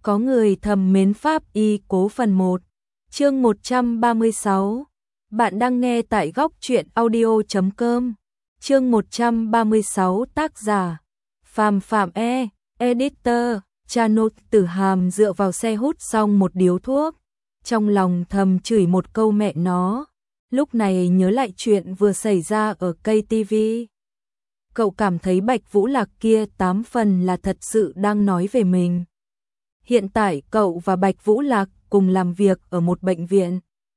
Có người thầm mến Pháp Y Cố phần 1, chương 136. Bạn đang nghe tại góc truyện audio.com. Chương 136, tác giả Phạm Phạm editor. Chano Tử Hàm dựa vào xe hút xong một điếu thuốc, trong lòng thầm chửi một câu mẹ nó. Lúc này nhớ lại chuyện vừa xảy ra ở cây TV. Cậu cảm thấy Bạch Vũ Lạc kia 8 phần là thật sự đang nói về mình. Hiện tại cậu và Bạch Vũ Lạc cùng làm việc ở một bệnh viện.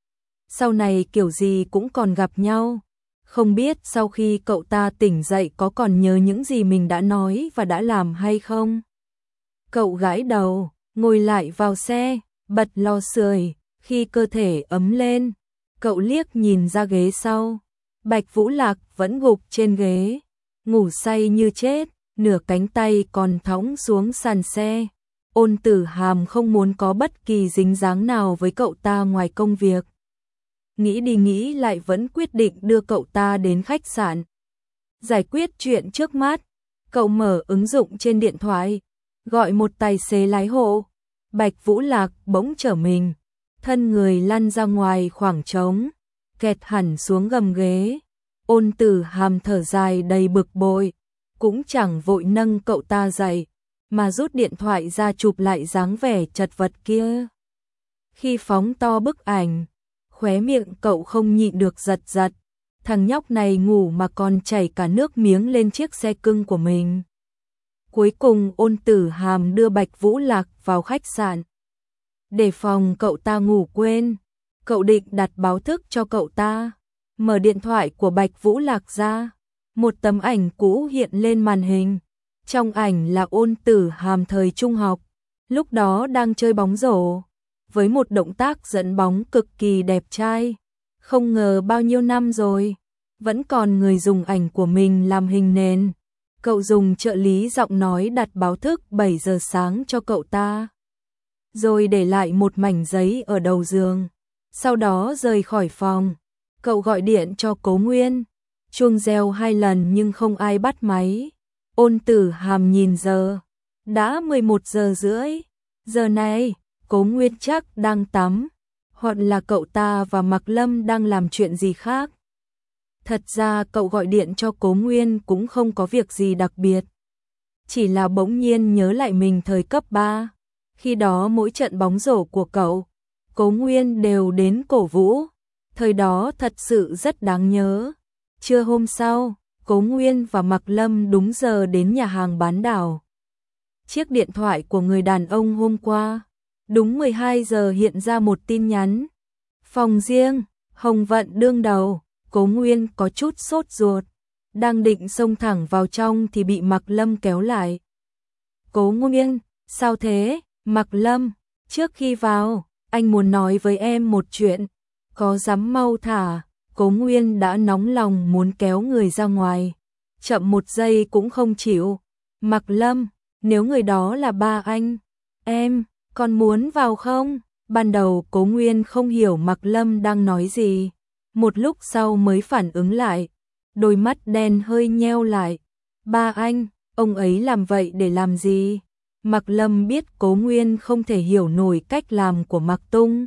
Sau này kiểu gì cũng còn gặp nhau. Không biết sau khi cậu ta tỉnh dậy có còn nhớ những gì mình đã nói và đã làm hay không? Cậu gãi đầu, ngồi lại vào xe, bật lò sưởi. Khi cơ thể ấm lên, cậu liếc nhìn ra ghế sau. Bạch Vũ Lạc vẫn gục trên ghế, ngủ say như chết, nửa cánh tay còn thõng xuống sàn xe. Ôn Tử Hàm không muốn có bất kỳ dính dáng nào với cậu ta ngoài công việc. Nghĩ đi nghĩ lại vẫn quyết định đưa cậu ta đến khách sạn. Giải quyết chuyện trước mắt, cậu mở ứng dụng trên điện thoại, gọi một tài xế lái hộ. Bạch Vũ Lạc bỗng trở mình, thân người lăn ra ngoài khoảng trống, kẹt hẳn xuống gầm ghế. Ôn Tử Hàm thở dài đầy bực bội, cũng chẳng vội nâng cậu ta dậy, mà rút điện thoại ra chụp lại dáng vẻ chật vật kia. Khi phóng to bức ảnh, khóe miệng cậu không nhịn được giật giật. Thằng nhóc này ngủ mà còn chảy cả nước miếng lên chiếc xe cưng của mình. Cuối cùng Ôn Tử Hàm đưa Bạch Vũ Lạc vào khách sạn. Để phòng cậu ta ngủ quên, cậu định đặt báo thức cho cậu ta. Mở điện thoại của Bạch Vũ Lạc ra, một tấm ảnh cũ hiện lên màn hình. Trong ảnh là Ôn Tử Hàm thời trung học, lúc đó đang chơi bóng rổ, với một động tác dẫn bóng cực kỳ đẹp trai. Không ngờ bao nhiêu năm rồi, vẫn còn người dùng ảnh của mình làm hình nền. Cậu dùng trợ lý giọng nói đặt báo thức 7 giờ sáng cho cậu ta, rồi để lại một mảnh giấy ở đầu giường. Sau đó rời khỏi phòng, cậu gọi điện cho Cố Nguyên. Chuông reo 2 lần nhưng không ai bắt máy. Ôn Tử Hàm nhìn giờ, đã 11 giờ rưỡi. Giờ này, Cố Nguyên chắc đang tắm, hoặc là cậu ta và Mạc Lâm đang làm chuyện gì khác. Thật ra cậu gọi điện cho Cố Nguyên cũng không có việc gì đặc biệt. Chỉ là bỗng nhiên nhớ lại mình thời cấp 3. Khi đó mỗi trận bóng rổ của cậu, Cố Nguyên đều đến cổ vũ. Thời đó thật sự rất đáng nhớ. Trưa hôm sau, Cố Nguyên và Mạc Lâm đúng giờ đến nhà hàng bán đảo. Chiếc điện thoại của người đàn ông hôm qua, đúng 12 giờ hiện ra một tin nhắn. Phòng riêng, Hồng Vận đương đầu. Cố Nguyên có chút sốt ruột, đang định xông thẳng vào trong thì bị Mạc Lâm kéo lại. Cố Nguyên, sao thế? Mạc Lâm, trước khi vào, anh muốn nói với em một chuyện. Có dám mau thả? Cố Nguyên đã nóng lòng muốn kéo người ra ngoài, chậm một giây cũng không chịu. Mạc Lâm, nếu người đó là ba anh, em còn muốn vào không? Ban đầu Cố Nguyên không hiểu Mạc Lâm đang nói gì, một lúc sau mới phản ứng lại, đôi mắt đen hơi nheo lại. Ba anh, ông ấy làm vậy để làm gì? Mạc Lâm biết Cố Nguyên không thể hiểu nổi cách làm của Mạc Tung.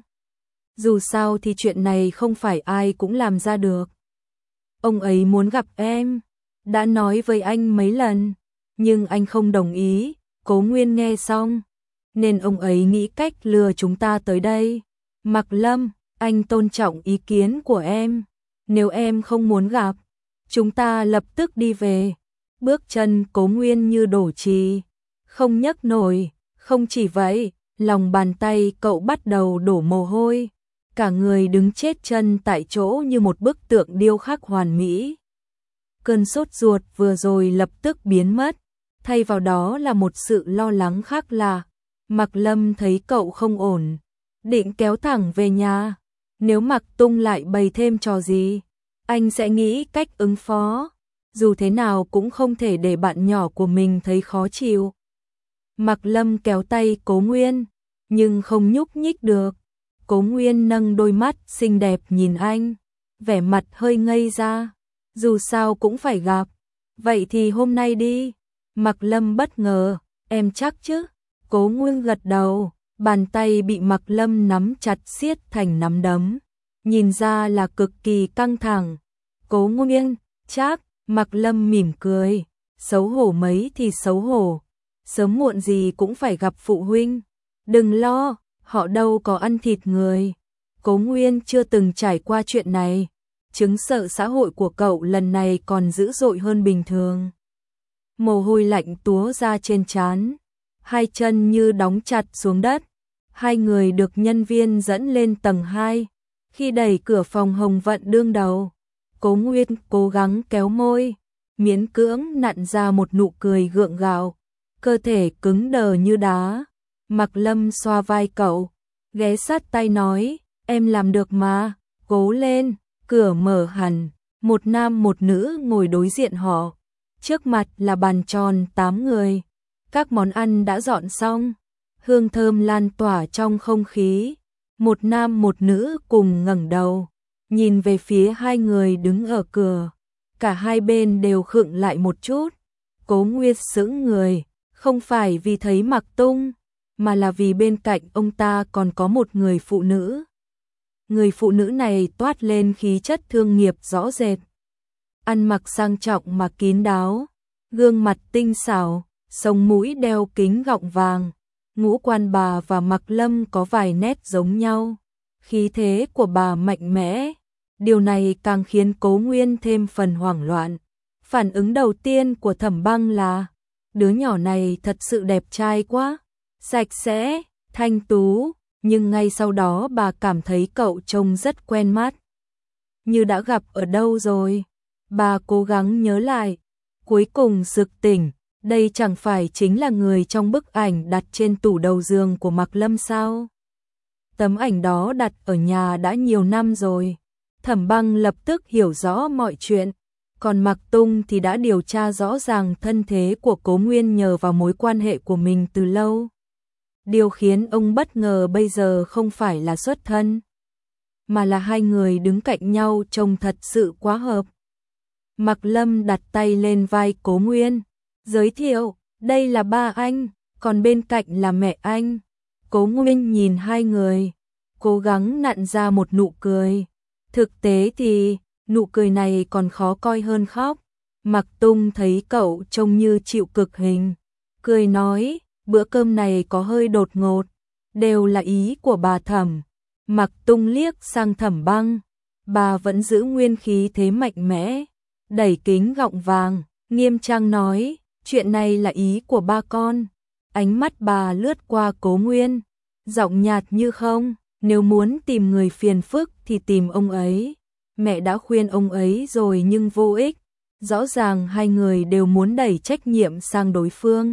Dù sao thì chuyện này không phải ai cũng làm ra được. Ông ấy muốn gặp em, đã nói với anh mấy lần, nhưng anh không đồng ý. Cố Nguyên nghe xong, nên ông ấy nghĩ cách lừa chúng ta tới đây. Mạc Lâm, anh tôn trọng ý kiến của em. Nếu em không muốn gặp, chúng ta lập tức đi về. Bước chân Cố Nguyên như đổ trì, không nhấc nổi. Không chỉ vậy, lòng bàn tay cậu bắt đầu đổ mồ hôi. Cả người đứng chết chân tại chỗ như một bức tượng điêu khắc hoàn mỹ. Cơn sốt ruột vừa rồi lập tức biến mất, thay vào đó là một sự lo lắng khác lạ. Mạc Lâm thấy cậu không ổn, định kéo thẳng về nhà. Nếu Mạc Tung lại bày thêm trò gì, anh sẽ nghĩ cách ứng phó. Dù thế nào cũng không thể để bạn nhỏ của mình thấy khó chịu. Mạc Lâm kéo tay Cố Nguyên, nhưng không nhúc nhích được. Cố Nguyên nâng đôi mắt xinh đẹp nhìn anh, vẻ mặt hơi ngây ra. Dù sao cũng phải gặp, vậy thì hôm nay đi. Mạc Lâm bất ngờ, em chắc chứ? Cố Nguyên gật đầu, bàn tay bị Mạc Lâm nắm chặt siết thành nắm đấm, nhìn ra là cực kỳ căng thẳng. Cố Nguyên, chắc, Mạc Lâm mỉm cười, xấu hổ mấy thì xấu hổ, sớm muộn gì cũng phải gặp phụ huynh, đừng lo, họ đâu có ăn thịt người. Cố Nguyên chưa từng trải qua chuyện này, chứng sợ xã hội của cậu lần này còn dữ dội hơn bình thường. Mồ hôi lạnh túa ra trên trán, hai chân như đóng chặt xuống đất. Hai người được nhân viên dẫn lên tầng 2. Khi đẩy cửa phòng Hồng Vận đương đầu, Cố Nguyên cố gắng kéo môi, miễn cưỡng nặn ra một nụ cười gượng gạo, cơ thể cứng đờ như đá. Mạc Lâm xoa vai cậu, ghé sát tay nói, em làm được mà, cố lên. Cửa mở hẳn, một nam một nữ ngồi đối diện họ. Trước mặt là bàn tròn 8 người. Các món ăn đã dọn xong, hương thơm lan tỏa trong không khí. Một nam một nữ cùng ngẩng đầu, nhìn về phía hai người đứng ở cửa. Cả hai bên đều khựng lại một chút. Cố Nguyên sững người, không phải vì thấy Mạc Tung, mà là vì bên cạnh ông ta còn có một người phụ nữ. Người phụ nữ này toát lên khí chất thương nghiệp rõ rệt. Ăn mặc sang trọng mà kín đáo, gương mặt tinh xảo, sống mũi đeo kính gọng vàng. Ngũ quan bà và Mạc Lâm có vài nét giống nhau. Khí thế của bà mạnh mẽ. Điều này càng khiến Cố Nguyên thêm phần hoảng loạn. Phản ứng đầu tiên của Thẩm Băng là, đứa nhỏ này thật sự đẹp trai quá, sạch sẽ, thanh tú. Nhưng ngay sau đó bà cảm thấy cậu trông rất quen mắt. Như đã gặp ở đâu rồi? Bà cố gắng nhớ lại, cuối cùng sực tỉnh. Đây chẳng phải chính là người trong bức ảnh đặt trên tủ đầu giường của Mạc Lâm sao? Tấm ảnh đó đặt ở nhà đã nhiều năm rồi. Thẩm Băng lập tức hiểu rõ mọi chuyện. Còn Mạc Tung thì đã điều tra rõ ràng thân thế của Cố Nguyên nhờ vào mối quan hệ của mình từ lâu. Điều khiến ông bất ngờ bây giờ không phải là xuất thân, mà là hai người đứng cạnh nhau trông thật sự quá hợp. Mạc Lâm đặt tay lên vai Cố Nguyên, giới thiệu, đây là ba anh, còn bên cạnh là mẹ anh. Cố Nguyên nhìn hai người, cố gắng nặn ra một nụ cười. Thực tế thì, nụ cười này còn khó coi hơn khóc. Mạc Tung thấy cậu trông như chịu cực hình, cười nói, bữa cơm này có hơi đột ngột, đều là ý của bà Thẩm. Mạc Tung liếc sang Thẩm Băng, bà vẫn giữ nguyên khí thế mạnh mẽ, đẩy kính gọng vàng, nghiêm trang nói, chuyện này là ý của ba con. Ánh mắt bà lướt qua Cố Nguyên, giọng nhạt như không, nếu muốn tìm người phiền phức thì tìm ông ấy. Mẹ đã khuyên ông ấy rồi nhưng vô ích, rõ ràng hai người đều muốn đẩy trách nhiệm sang đối phương.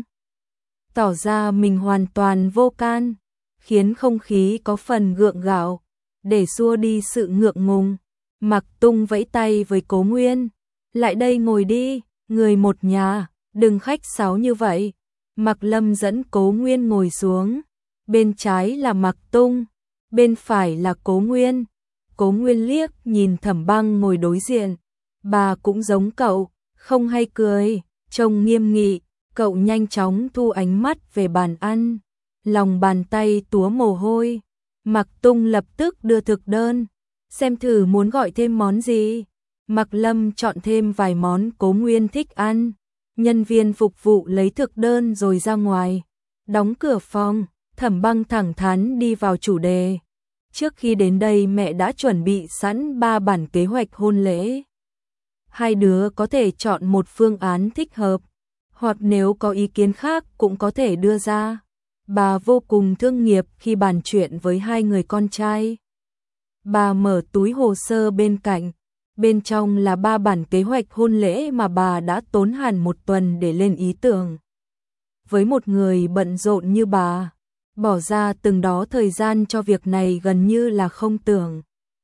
Tỏ ra mình hoàn toàn vô can, khiến không khí có phần gượng gạo. Để xua đi sự ngượng ngùng, Mạc Tung vẫy tay với Cố Nguyên, lại đây ngồi đi, người một nhà, đừng khách sáo như vậy. Mạc Lâm dẫn Cố Nguyên ngồi xuống, bên trái là Mạc Tung, bên phải là Cố Nguyên. Cố Nguyên liếc nhìn Thẩm Băng ngồi đối diện, bà cũng giống cậu, không hay cười, trông nghiêm nghị. Cậu nhanh chóng thu ánh mắt về bàn ăn, lòng bàn tay túa mồ hôi. Mạc Tung lập tức đưa thực đơn, xem thử muốn gọi thêm món gì. Mạc Lâm chọn thêm vài món Cố Nguyên thích ăn. Nhân viên phục vụ lấy thực đơn rồi ra ngoài, đóng cửa phòng. Thẩm Băng thẳng thắn đi vào chủ đề. Trước khi đến đây mẹ đã chuẩn bị sẵn 3 bản kế hoạch hôn lễ. Hai đứa có thể chọn một phương án thích hợp, hoặc nếu có ý kiến khác cũng có thể đưa ra. Bà vô cùng thương nghiệp khi bàn chuyện với hai người con trai. Bà mở túi hồ sơ bên cạnh, bên trong là 3 bản kế hoạch hôn lễ mà bà đã tốn hẳn 1 tuần để lên ý tưởng. Với một người bận rộn như bà, bỏ ra từng đó thời gian cho việc này gần như là không tưởng.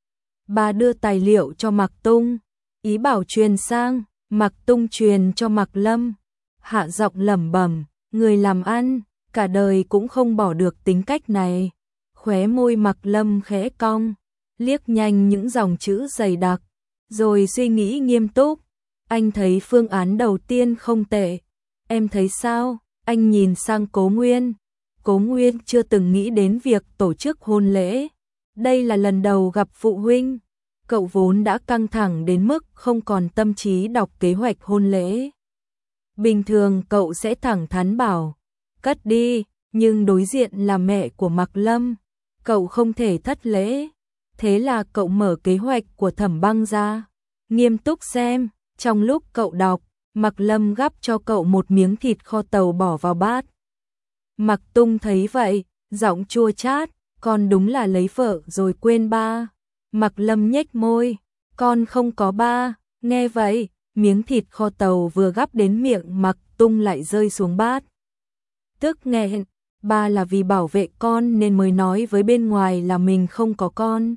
Bà đưa tài liệu cho Mạc Tung, ý bảo truyền sang. Mạc Tung truyền cho Mạc Lâm, hạ giọng lẩm bẩm, người làm ăn, cả đời cũng không bỏ được tính cách này. Khóe môi Mạc Lâm khẽ cong, liếc nhanh những dòng chữ dày đặc, rồi suy nghĩ nghiêm túc. Anh thấy phương án đầu tiên không tệ, em thấy sao? Anh nhìn sang Cố Nguyên, Cố Nguyên chưa từng nghĩ đến việc tổ chức hôn lễ. Đây là lần đầu gặp phụ huynh. Cậu vốn đã căng thẳng đến mức không còn tâm trí đọc kế hoạch hôn lễ. Bình thường cậu sẽ thẳng thắn bảo, cất đi, nhưng đối diện là mẹ của Mạc Lâm. Cậu không thể thất lễ. Thế là cậu mở kế hoạch của Thẩm Băng ra, nghiêm túc xem. Trong lúc cậu đọc, Mạc Lâm gắp cho cậu một miếng thịt kho tàu bỏ vào bát. Mạc Tung thấy vậy, giọng chua chát, con đúng là lấy vợ rồi quên ba. Mạc Lâm nhếch môi, con không có ba. Nghe vậy, miếng thịt kho tàu vừa gắp đến miệng Mạc Tung lại rơi xuống bát. Tức nghẹn, ba là vì bảo vệ con nên mới nói với bên ngoài là mình không có con.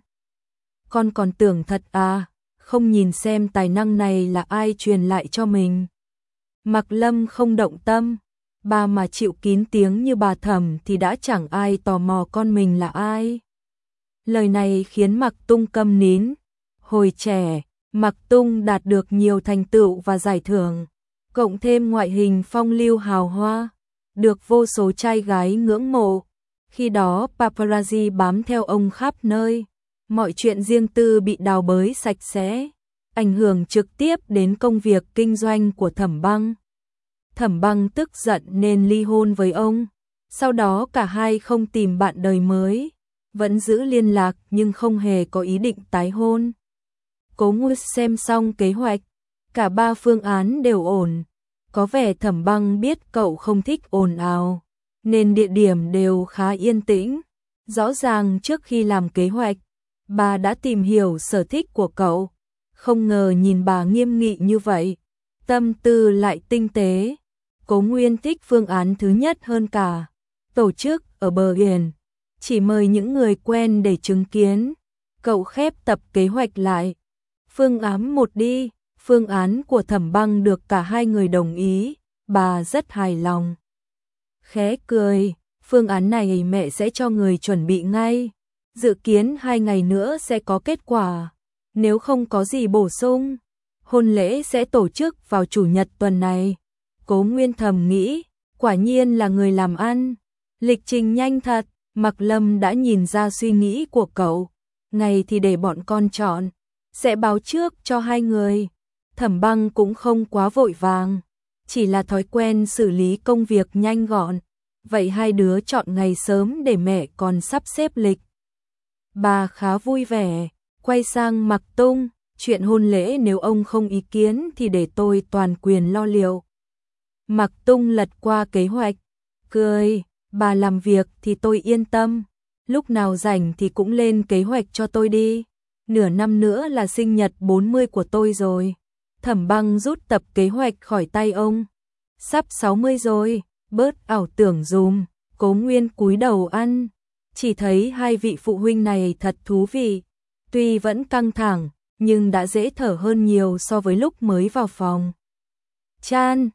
Con còn tưởng thật à, không nhìn xem tài năng này là ai truyền lại cho mình. Mạc Lâm không động tâm, bà mà chịu kín tiếng như bà Thẩm thì đã chẳng ai tò mò con mình là ai. Lời này khiến Mạc Tung câm nín. Hồi trẻ, Mạc Tung đạt được nhiều thành tựu và giải thưởng, cộng thêm ngoại hình phong lưu hào hoa, được vô số trai gái ngưỡng mộ. Khi đó paparazzi bám theo ông khắp nơi, mọi chuyện riêng tư bị đào bới sạch sẽ, ảnh hưởng trực tiếp đến công việc kinh doanh của Thẩm Băng. Thẩm Băng tức giận nên ly hôn với ông. Sau đó cả hai không tìm bạn đời mới, vẫn giữ liên lạc nhưng không hề có ý định tái hôn. Cố Nguyên xem xong kế hoạch, cả ba phương án đều ổn. Có vẻ Thẩm Băng biết cậu không thích ồn ào, nên địa điểm đều khá yên tĩnh. Rõ ràng trước khi làm kế hoạch, bà đã tìm hiểu sở thích của cậu. Không ngờ nhìn bà nghiêm nghị như vậy, tâm tư lại tinh tế. Cố Nguyên thích phương án thứ nhất hơn cả. Tổ chức ở bờ biển, chỉ mời những người quen để chứng kiến. Cậu khép tập kế hoạch lại. Phương án 1 đi. Phương án của Thẩm Băng được cả hai người đồng ý, bà rất hài lòng. Khẽ cười, phương án này mẹ sẽ cho người chuẩn bị ngay. Dự kiến 2 ngày nữa sẽ có kết quả. Nếu không có gì bổ sung, hôn lễ sẽ tổ chức vào chủ nhật tuần này. Cố Nguyên thầm nghĩ, quả nhiên là người làm ăn. Lịch trình nhanh thật, Mạc Lâm đã nhìn ra suy nghĩ của cậu. Ngày thì để bọn con chọn, sẽ báo trước cho hai người. Thẩm Băng cũng không quá vội vàng, chỉ là thói quen xử lý công việc nhanh gọn. Vậy hai đứa chọn ngày sớm để mẹ còn sắp xếp lịch. Bà khá vui vẻ, quay sang Mạc Tung, chuyện hôn lễ nếu ông không ý kiến thì để tôi toàn quyền lo liệu. Mạc Tung lật qua kế hoạch, cười, bà làm việc thì tôi yên tâm, lúc nào rảnh thì cũng lên kế hoạch cho tôi đi. Nửa năm nữa là sinh nhật 40 của tôi rồi. Thẩm Băng rút tập kế hoạch khỏi tay ông. Sắp 60 rồi, bớt ảo tưởng dùm. Cố Nguyên cúi đầu ăn, chỉ thấy hai vị phụ huynh này thật thú vị. Tuy vẫn căng thẳng, nhưng đã dễ thở hơn nhiều so với lúc mới vào phòng. Chan,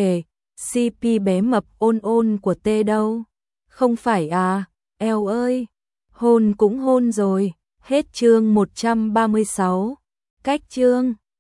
CP bé mập ôn ôn của T đâu? Không phải à, eo ơi, hôn cũng hôn rồi. Hết chương 136. Cách chương